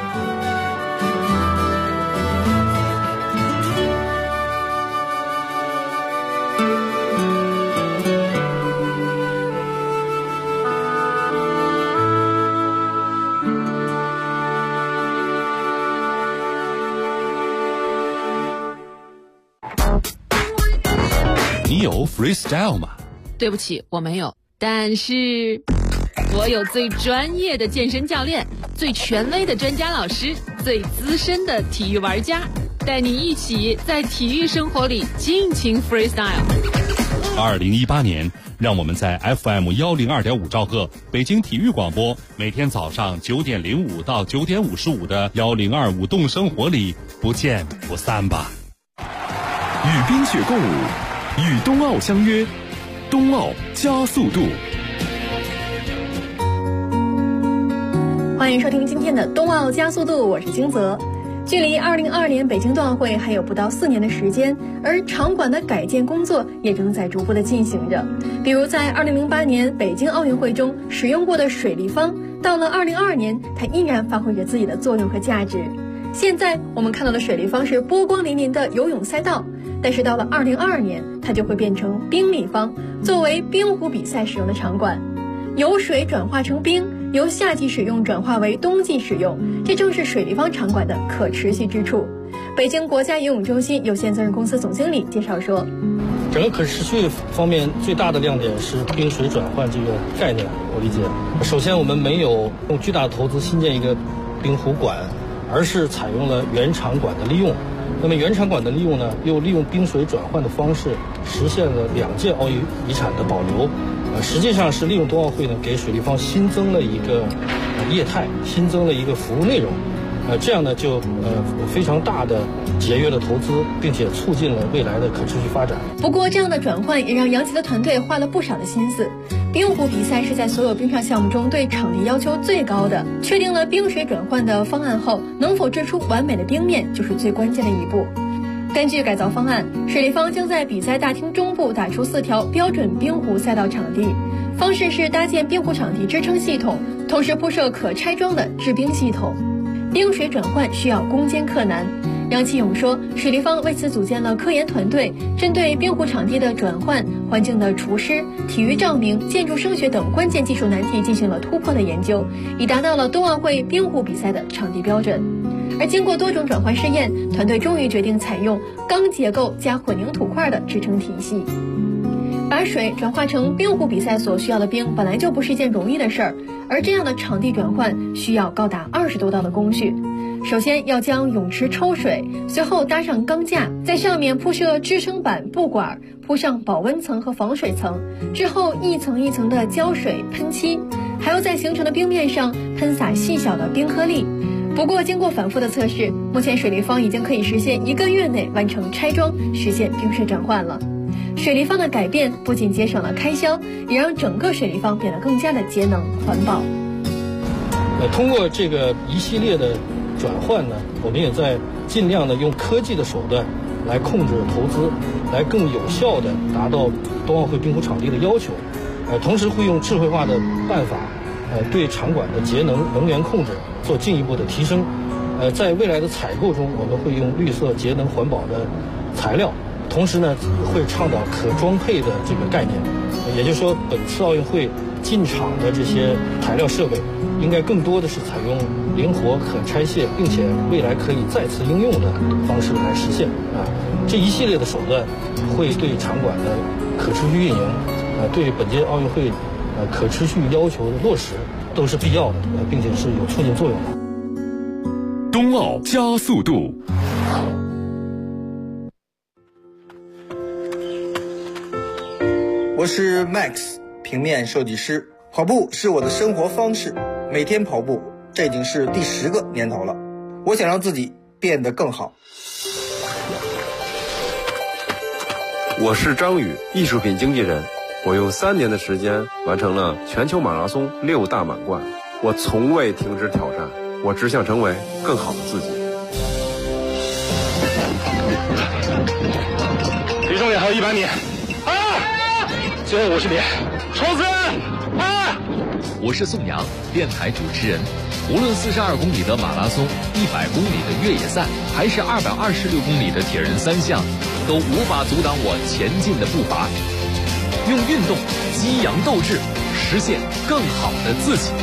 你有 freestyle 吗？ 对不起，我没有。但是我有最专业的健身教练，最权威的专家老师，最资深的体育玩家，带你一起在体育生活里尽情 freestyle。 2018年，让我们在 FM 102.5兆赫北京体育广播，每天早上9点05到9点55的1025动生活里不见不散吧。 与冰雪共舞，与冬奥相约，冬奥加速度。 欢迎收听今天的冬奥加速度，我是金泽。距离2022年北京冬奥会还有不到4年的时间，而场馆的改建工作也正在逐步的进行着。比如在2008年北京奥运会中使用过的水立方，到了2022年，它依然发挥着自己的作用和价值。现在我们看到的水立方是波光粼粼的游泳赛道，但是到了2022年，它就会变成冰立方，作为冰壶比赛使用的场馆。由水转化成冰，由夏季使用转化为冬季使用，这正是水立方场馆的可持续之处。北京国家游泳中心有限责任公司总经理介绍说， 整个可持续方面最大的亮点是冰水转换这个概念。我理解，首先我们没有用巨大的投资新建一个冰壶馆，而是采用了原场馆的利用。那么原场馆的利用呢，又利用冰水转换的方式实现了2届奥运遗产的保留。实际上是利用冬奥会呢，给水立方新增了一个业态，新增了一个服务内容。这样呢就非常大的节约了投资，并且促进了未来的可持续发展。 不过这样的转换也让杨琦的团队花了不少的心思。冰壶比赛是在所有冰上项目中对场地要求最高的，确定了冰水转换的方案后，能否制出完美的冰面就是最关键的一步。根据改造方案，水立方将在比赛大厅中部打出4条标准冰壶赛道场地，方式是搭建冰壶场地支撑系统，同时铺设可拆装的制冰系统。冰水转换需要攻坚克难。杨启勇说，水立方为此组建了科研团队，针对冰壶场地的转换、环境的除湿、体育照明、建筑声学等关键技术难题进行了突破的研究，以达到了冬奥会冰壶比赛的场地标准。而经过多种转换试验，团队终于决定采用钢结构加混凝土块的支撑体系。把水转化成冰壶比赛所需要的冰本来就不是一件容易的事儿，而这样的场地转换需要高达20多道的工序。首先要将泳池抽水，随后搭上钢架，在上面铺设支撑板、布管，铺上保温层和防水层，之后一层一层的浇水喷漆，还要在形成的冰面上喷洒细小的冰颗粒。不过经过反复的测试，目前水立方已经可以实现1个月内完成拆装，实现冰水转换了。水立方的改变不仅节省了开销，也让整个水立方变得更加的节能环保。 通过这个一系列的转换呢，我们也在尽量的用科技的手段来控制投资，来更有效的达到冬奥会冰壶场地的要求。同时会用智慧化的办法，对场馆的节能能源控制做进一步的提升。在未来的采购中，我们会用绿色、节能、环保的材料。同时呢，会倡导可装配的这个概念，也就是说，本次奥运会进场的这些材料设备，应该更多的是采用灵活、可拆卸，并且未来可以再次应用的方式来实现。这一系列的手段会对场馆的可持续运营，对本届奥运会可持续要求的落实都是必要的，并且是有促进作用的。 冬奥加速度。 我是 Max， 平面设计师。跑步是我的生活方式，每天跑步，这已经是第10个年头了。我想让自己变得更好。 我是张宇，艺术品经纪人。我用3年的时间完成了全球马拉松6大满贯。我从未停止挑战，我只想成为更好的自己。 离终点还有100米，最后50米，冲刺！ 我是宋阳，电台主持人。无论42公里的马拉松、100公里的越野赛，还是226公里的铁人3项，都无法阻挡我前进的步伐。用运动激扬斗志，实现更好的自己。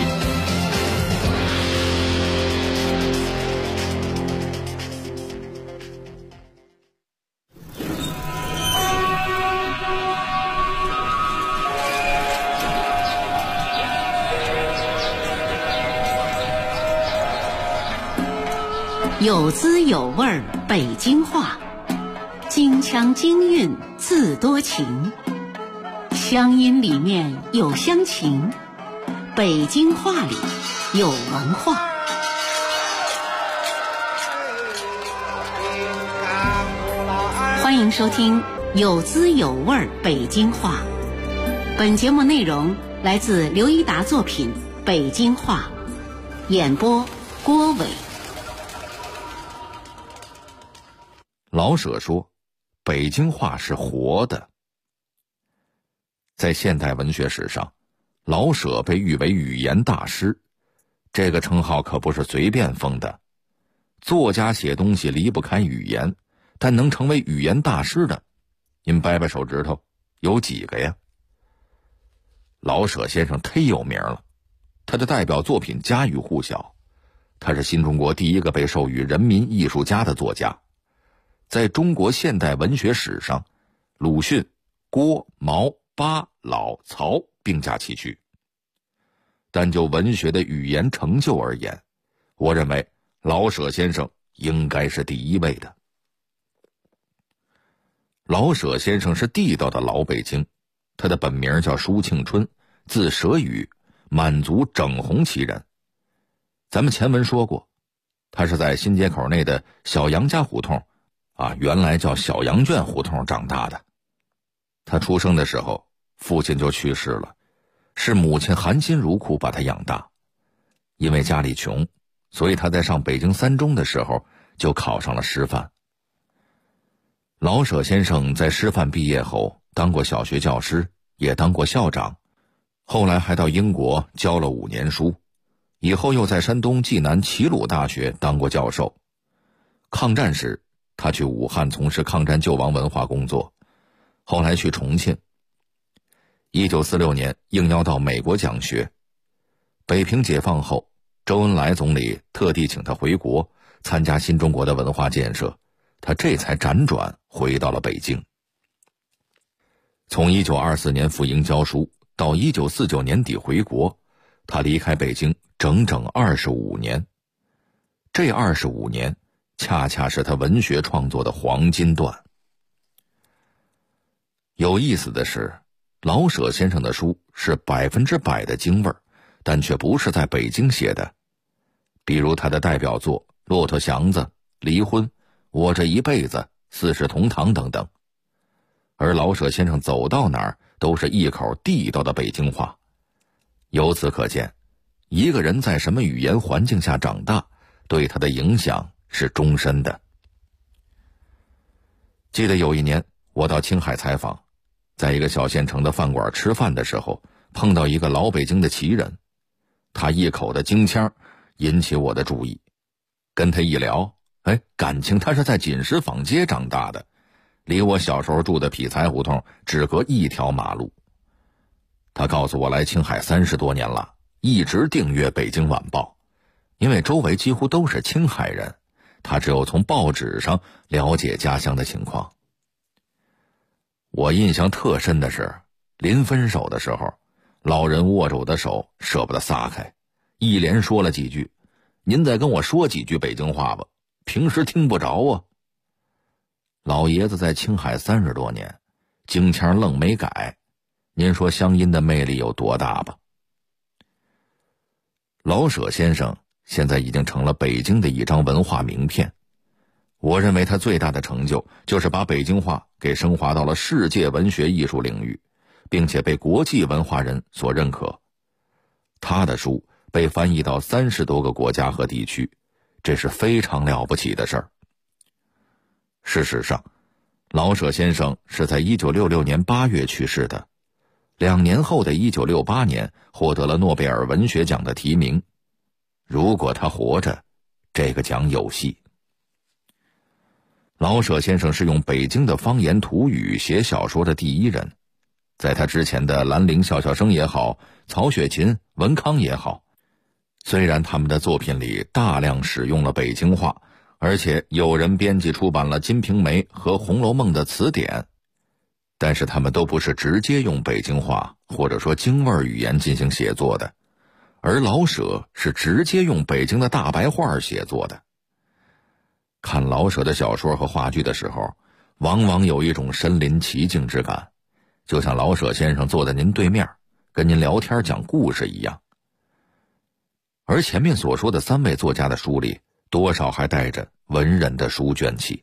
有滋有味儿北京话，京腔京韵字多情，乡音里面有乡情，北京话里有文化。欢迎收听有滋有味儿北京话。本节目内容来自刘一达作品《北京话》，演播郭伟。 老舍说，北京话是活的。在现代文学史上，老舍被誉为语言大师，这个称号可不是随便封的。作家写东西离不开语言，但能成为语言大师的，您掰掰手指头，有几个呀？老舍先生忒有名了，他的代表作品家喻户晓，他是新中国第一个被授予人民艺术家的作家。在中国现代文学史上，鲁迅、郭、毛、巴、老、曹并驾齐驱。但就文学的语言成就而言，我认为老舍先生应该是第一位的。老舍先生是地道的老北京，他的本名叫舒庆春，字舍宇，满族整红旗人。咱们前文说过，他是在新街口内的小杨家胡同原来叫小羊圈胡同长大的。他出生的时候，父亲就去世了，是母亲含辛茹苦把他养大。因为家里穷，所以他在上北京3中的时候就考上了师范。老舍先生在师范毕业后当过小学教师，也当过校长，后来还到英国教了5年书，以后又在山东济南齐鲁大学当过教授。抗战时他去武汉从事抗战救亡文化工作，后来去重庆。1946年应邀到美国讲学。北平解放后，周恩来总理特地请他回国参加新中国的文化建设，他这才辗转回到了北京。从1924年赴英教书到1949年底回国，他离开北京整整25年。这25年恰恰是他文学创作的黄金段。有意思的是，老舍先生的书是100%的京味儿，但却不是在北京写的。比如他的代表作《骆驼祥子》《离婚》《我这一辈子》《四世同堂》等等。而老舍先生走到哪儿都是一口地道的北京话。由此可见，一个人在什么语言环境下长大，对他的影响是终身的。记得有一年我到青海采访，在一个小县城的饭馆吃饭的时候，碰到一个老北京的旗人，他一口的京腔引起我的注意。跟他一聊，感情他是在锦石坊街长大的，离我小时候住的匹才胡同只隔1条马路。他告诉我来青海30多年了，一直订阅《北京晚报》，因为周围几乎都是青海人，他只有从报纸上了解家乡的情况。我印象特深的是，临分手的时候，老人握着我的手舍不得撒开，一连说了几句：“您再跟我说几句北京话吧，平时听不着啊。”老爷子在青海30多年，京腔愣没改，您说乡音的魅力有多大吧？老舍先生现在已经成了北京的一张文化名片。 我认为他最大的成就就是把北京话给升华到了世界文学艺术领域，并且被国际文化人所认可。他的书被翻译到30多个国家和地区，这是非常了不起的事儿。事实上，老舍先生是在1966年8月去世的，2年后的1968年获得了诺贝尔文学奖的提名。如果他活着，这个奖有戏。老舍先生是用北京的方言土语写小说的第一人，在他之前的兰陵笑笑生也好，曹雪芹、文康也好，虽然他们的作品里大量使用了北京话，而且有人编辑出版了《金瓶梅》和《红楼梦》的词典，但是他们都不是直接用北京话或者说京味语言进行写作的，而老舍是直接用北京的大白话写作的。看老舍的小说和话剧的时候，往往有一种身临其境之感，就像老舍先生坐在您对面，跟您聊天讲故事一样。而前面所说的3位作家的书里，多少还带着文人的书卷气。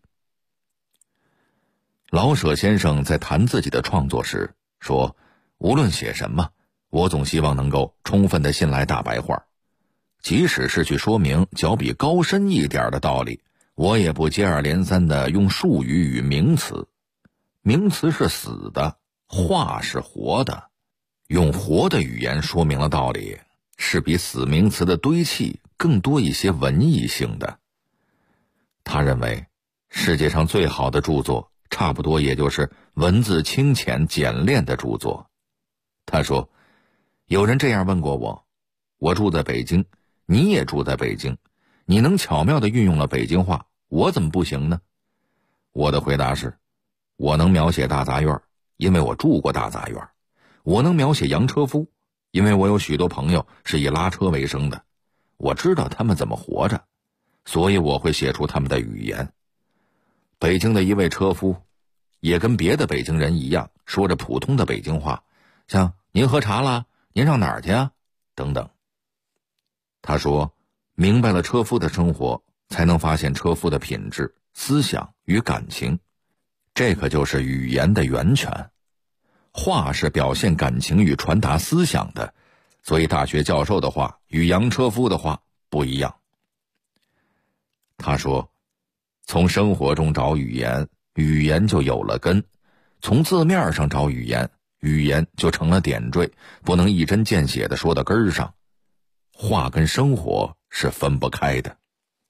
老舍先生在谈自己的创作时说，无论写什么，我总希望能够充分地信赖大白话，即使是去说明较比高深一点的道理，我也不接二连三地用术语与名词。名词是死的，话是活的，用活的语言说明了道理，是比死名词的堆砌更多一些文艺性的。他认为世界上最好的著作差不多也就是文字清浅简练的著作。他说，有人这样问过我，我住在北京，你也住在北京，你能巧妙地运用了北京话，我怎么不行呢？我的回答是，我能描写大杂院，因为我住过大杂院；我能描写洋车夫，因为我有许多朋友是以拉车为生的，我知道他们怎么活着，所以我会写出他们的语言。北京的一位车夫也跟别的北京人一样，说着普通的北京话，像您喝茶了，您上哪儿去啊等等。他说，明白了车夫的生活，才能发现车夫的品质、思想与感情，这可就是语言的源泉。话是表现感情与传达思想的，所以大学教授的话与洋车夫的话不一样。他说，从生活中找语言，语言就有了根；从字面上找语言，语言就成了点缀，不能一针见血地说到根儿上。话跟生活是分不开的。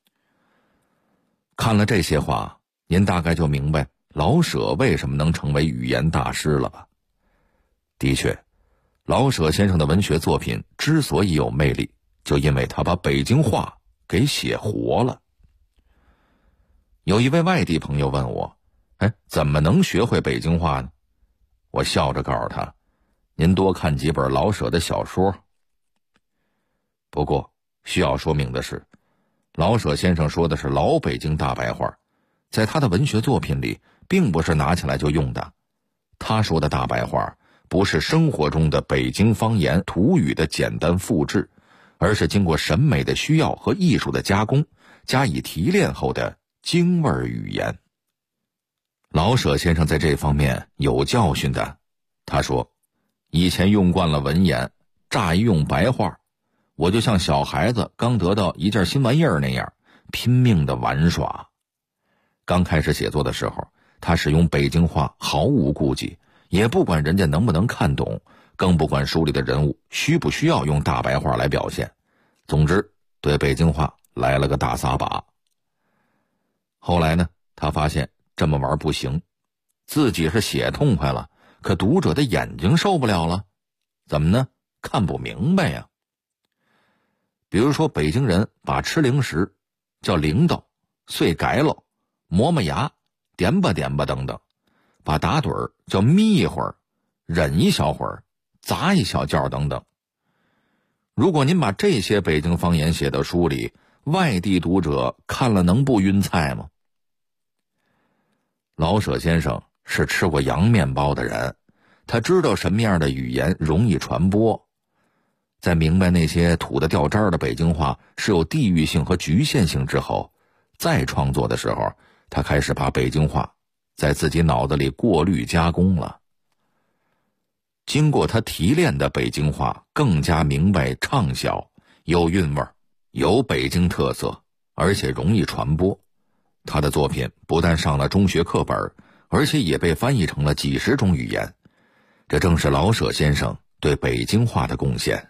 看了这些话，您大概就明白老舍为什么能成为语言大师了吧？的确，老舍先生的文学作品之所以有魅力，就因为他把北京话给写活了。有一位外地朋友问我，怎么能学会北京话呢？我笑着告诉他，您多看几本老舍的小说。不过需要说明的是，老舍先生说的是老北京大白话，在他的文学作品里并不是拿起来就用的。他说的大白话不是生活中的北京方言土语的简单复制，而是经过审美的需要和艺术的加工，加以提炼后的京味语言。老舍先生在这方面有教训的。他说，以前用惯了文言，乍一用白话，我就像小孩子刚得到一件新玩意儿那样，拼命的玩耍。刚开始写作的时候，他使用北京话毫无顾忌，也不管人家能不能看懂，更不管书里的人物需不需要用大白话来表现。总之，对北京话来了个大撒把。后来呢，他发现这么玩不行，自己是写痛快了，可读者的眼睛受不了了。怎么呢？看不明白呀。比如说，北京人把吃零食叫铃铛、碎改喽、磨磨牙、点吧点吧等等，把打盹儿叫眯一会儿、忍一小会儿、砸一小觉等等。如果您把这些北京方言写到书里，外地读者看了能不晕菜吗？老舍先生是吃过洋面包的人，他知道什么样的语言容易传播。在明白那些土得掉渣的北京话是有地域性和局限性之后，再创作的时候， 他开始把北京话在自己脑子里过滤加工了。经过他提炼的北京话更加明白畅销，有韵味，有北京特色，而且容易传播。他的作品不但上了中学课本，而且也被翻译成了几十种语言。这正是老舍先生对北京话的贡献。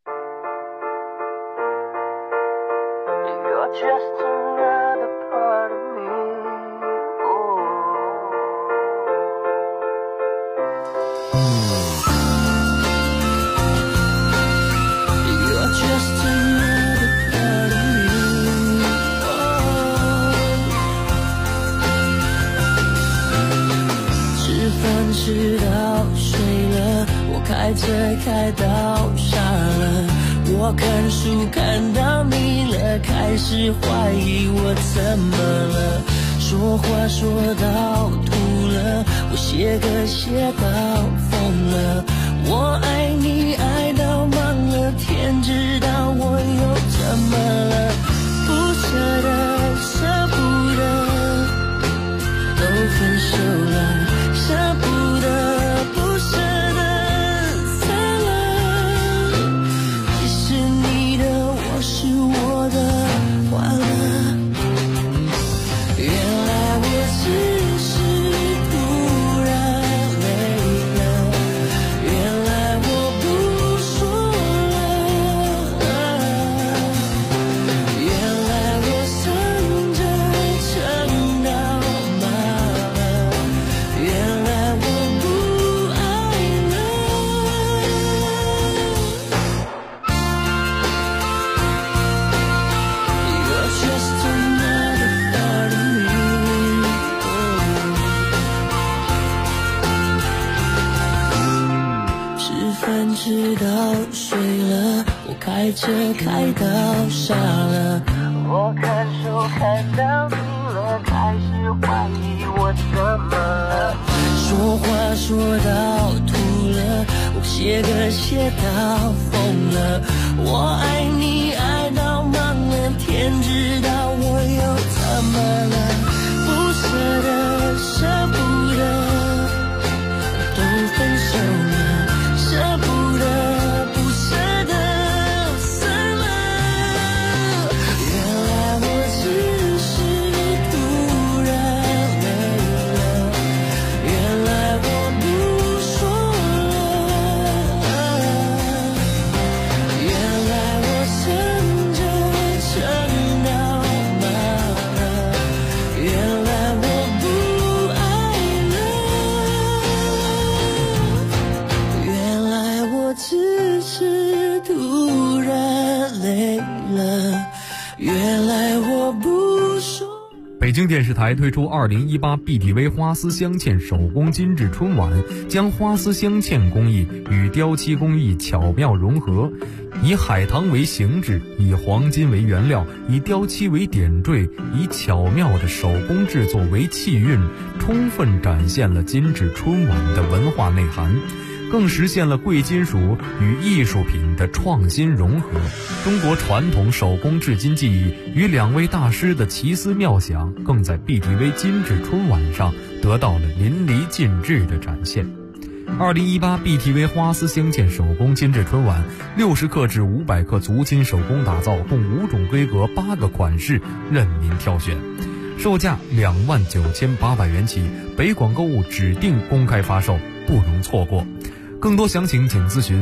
吃到睡了，我开车开到傻了，我看书看到腻了，开始怀疑我怎么了，说话说到吐了，我写歌写到疯了，我爱你爱到忙了，天知道我又怎么了，不舍得舍不得都分手了，舍不得不舍得散了，你是你的，我是我的，完了，原来我只是突然累了，原来我不说了，原来我生着撑到麻了，原来我不爱了。You're just another part of me. 吃饭吃到睡了，我开车开到傻了，我看书看到腻了，开始怀疑我怎么了，说话说到吐了，我写歌写到疯了，我爱你爱到忙了，天知道我又怎么了，不舍得舍不得都分手了，舍不得不舍得散了，原来我只是突然累了，原来我不说了，原来我生着撑到麻了，原来我不爱了，原来我只是突然累了，原来我不说。 北京电视台推出2018 BTV 花丝镶嵌手工精致春晚，将花丝镶嵌工艺与雕漆工艺巧妙融合，以海棠为形制，以黄金为原料，以雕漆为点缀，以巧妙的手工制作为气韵，充分展现了精致春晚的文化内涵，更实现了贵金属与艺术品的创新融合。中国传统手工制金技艺与两位大师的奇思妙想，更在 BTV 精致春晚上得到了淋漓尽致的展现。2018 BTV 花丝镶嵌手工精致春晚，60克至500克足金手工打造，共5种规格8个款式任您挑选，售价29800元起，北广购物指定公开发售，不容错过。更多详情请咨询